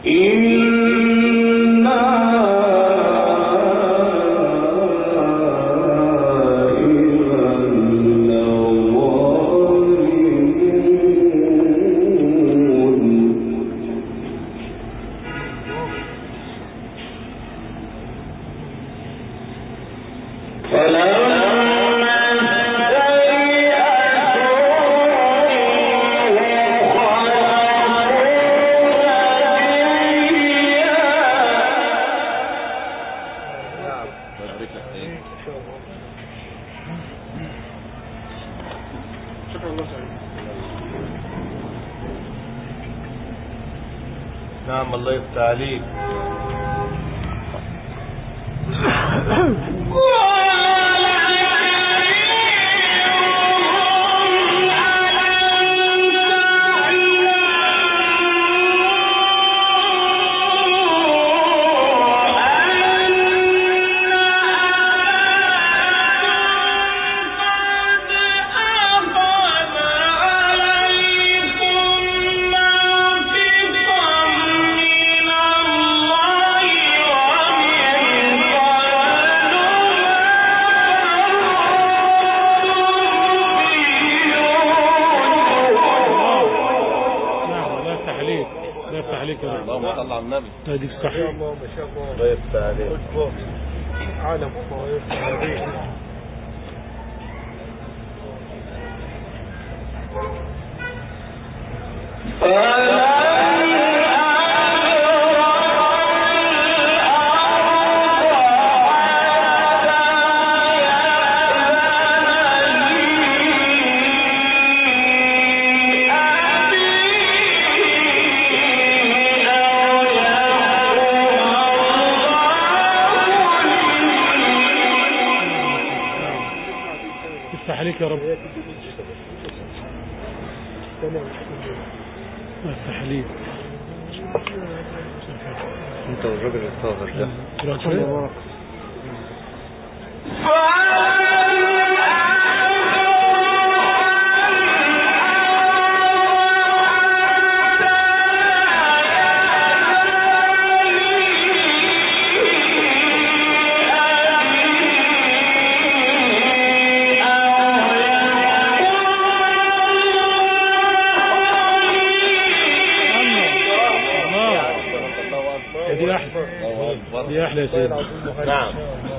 نعم الله يفتح عليك. اللهم صل على النبي. هذه الصح. الله ما شاء الله. الله يفتح عليك. عالم الله يفتح عليك. عليك يا رب. التحليل انت والراجل الطاهر ده. دي احلى شيء. نعم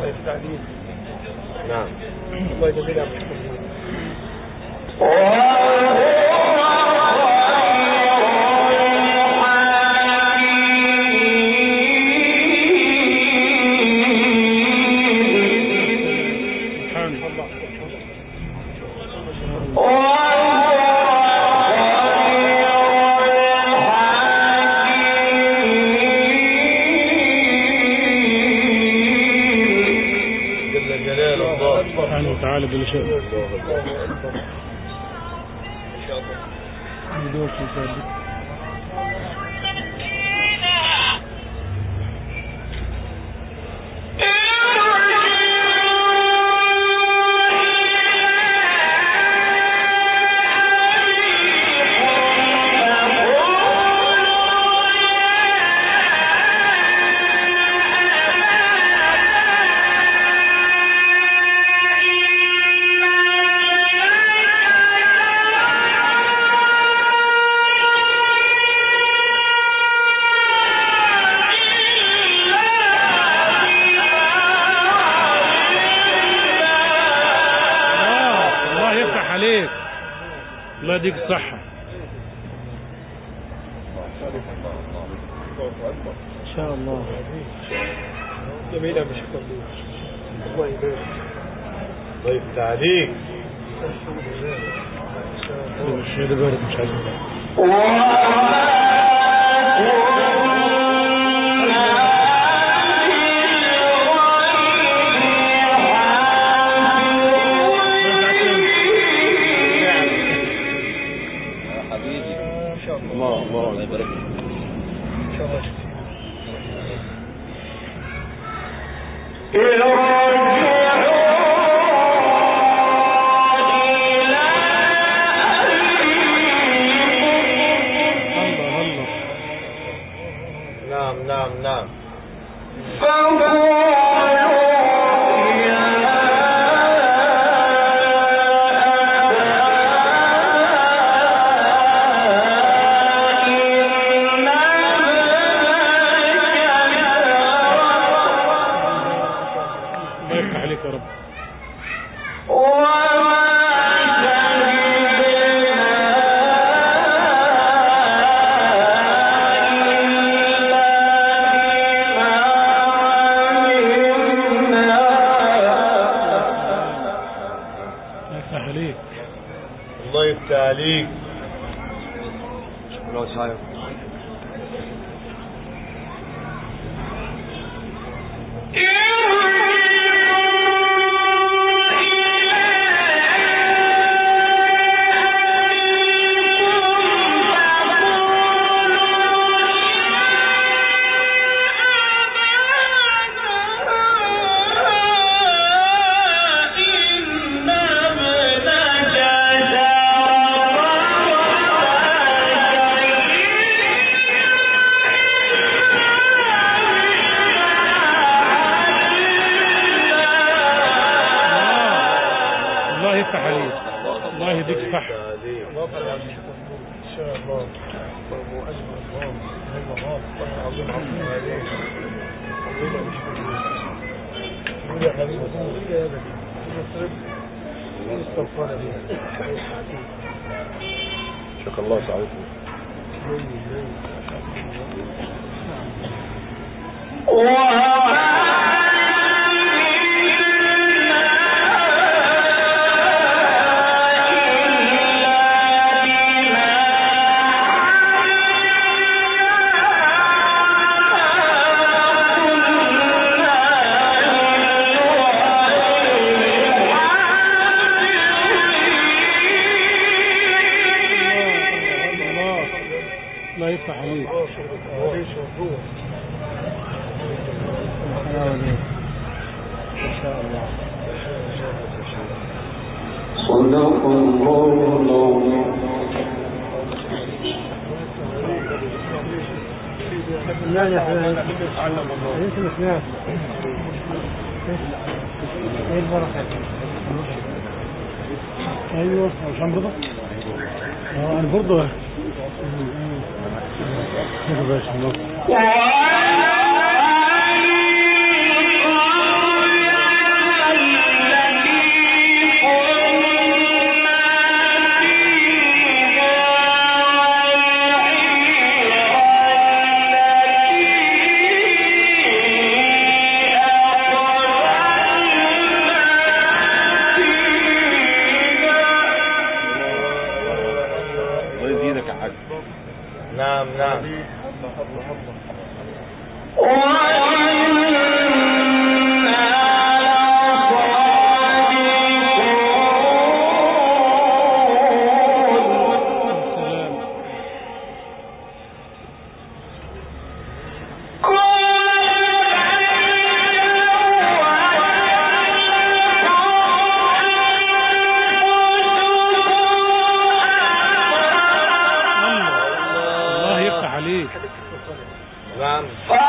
نعم الله جميل يا تعالى بالشيء الله يديك الصحة إن شاء الله. جميلة مش كبير. الله يبارك. الله يفتح عليك. الشيء ده بارد مش عايز. الله يبارك فيك. ان شاء الله. نعم نعم نعم. الله يفتح عليك. شكرا صاحب. الله يهديك صح. ان شاء الله. شكرا الله سعيدكم. الله يفتح عليك. إن شاء الله. صدق الله العظيم. يعني احنا يمكن سمعت ايه البركة. ايوه مش عم برضه انا برضه كده باش نعم نعم. نعم.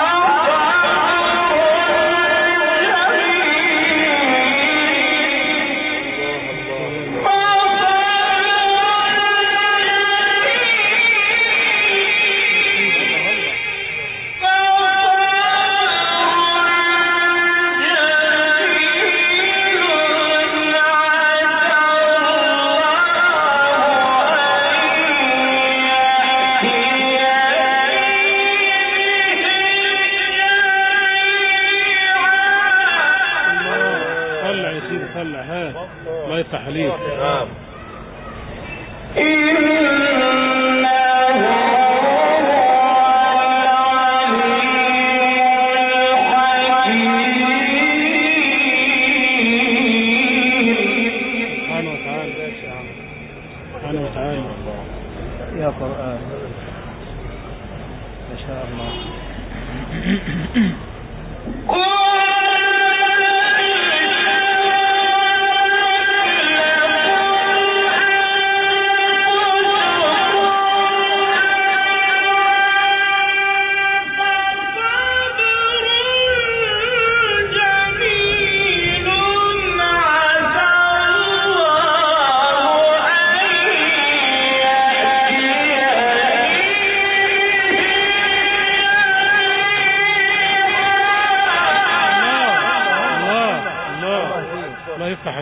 الله يفتح عليك. نعم. سبحانه وتعالى يا قرآن ما شاء الله.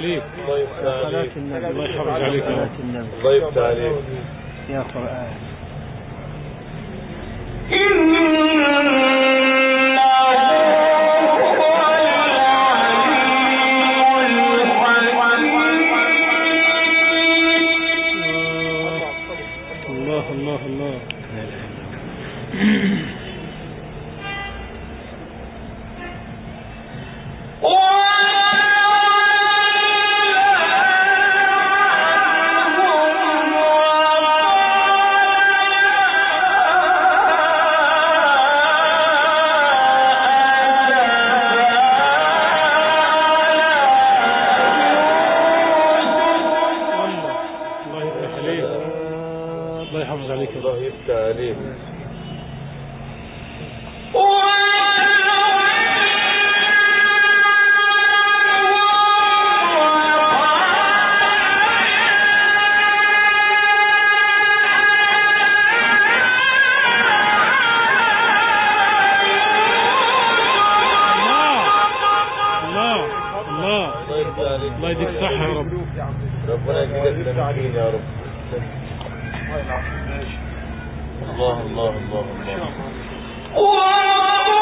عليك. الله يفتح عليك. الله يحفظ عليك. الله يفتح عليك يا قرآن. الله الله. الله يحفظ عليك. الله يفتح عليك. الله يديك الصحة يا رب. ربنا يجزيك التمكين يا رب. الله الله الله الله.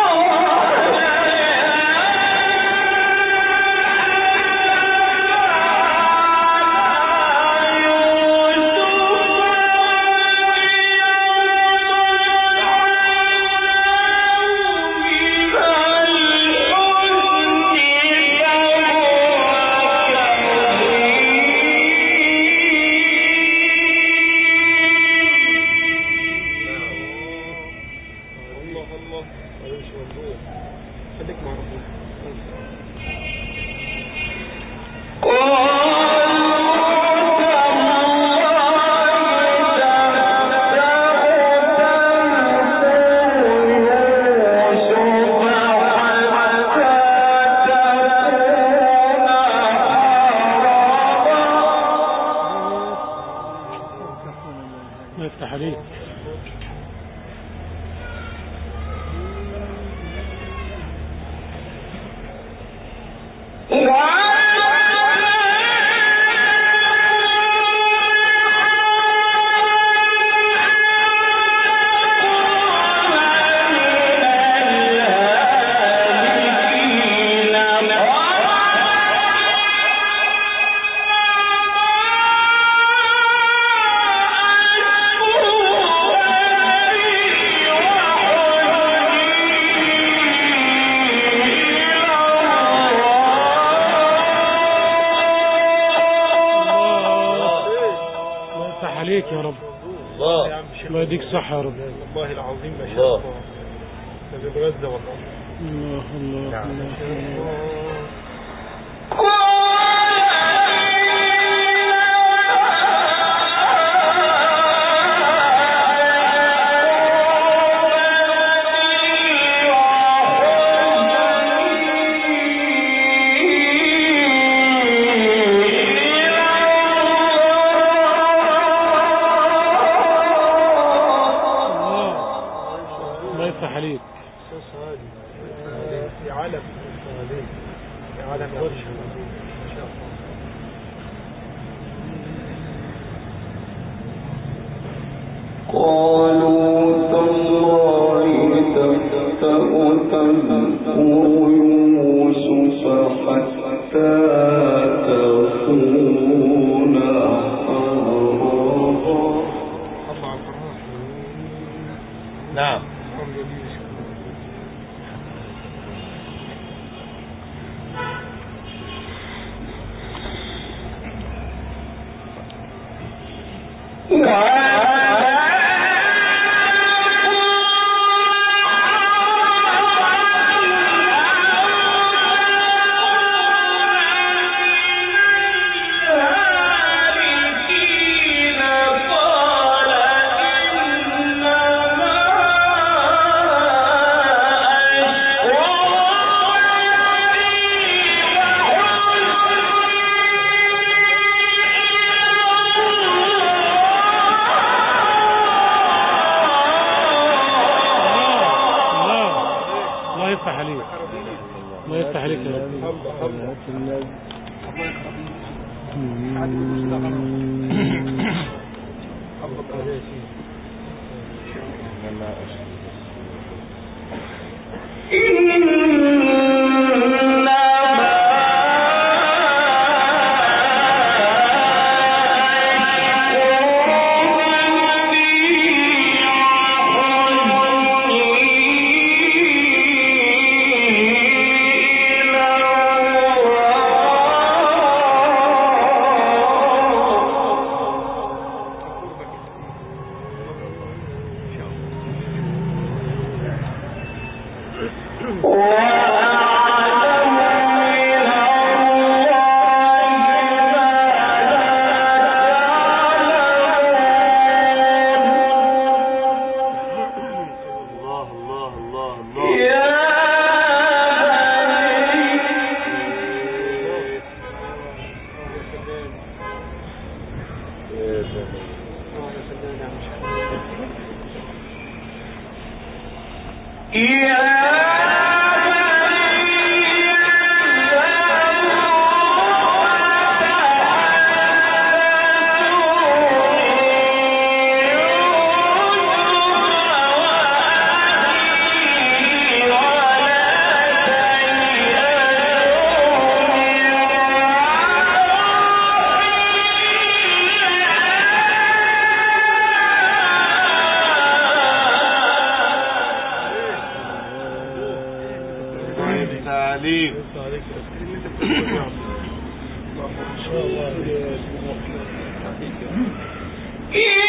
يفتح عليك. عليك يا رب. الله الله يديك صحة يا رب. والله العظيم ما شاء الله. ده بغزة والله. الله الله الله. عليك في عالم في عالم غرش ان شاء الله. قالوا تالله تفتأ تذكر يوسف حتى تكون حرضا. نعم. الله يفتح عليك يا رب. Yeah.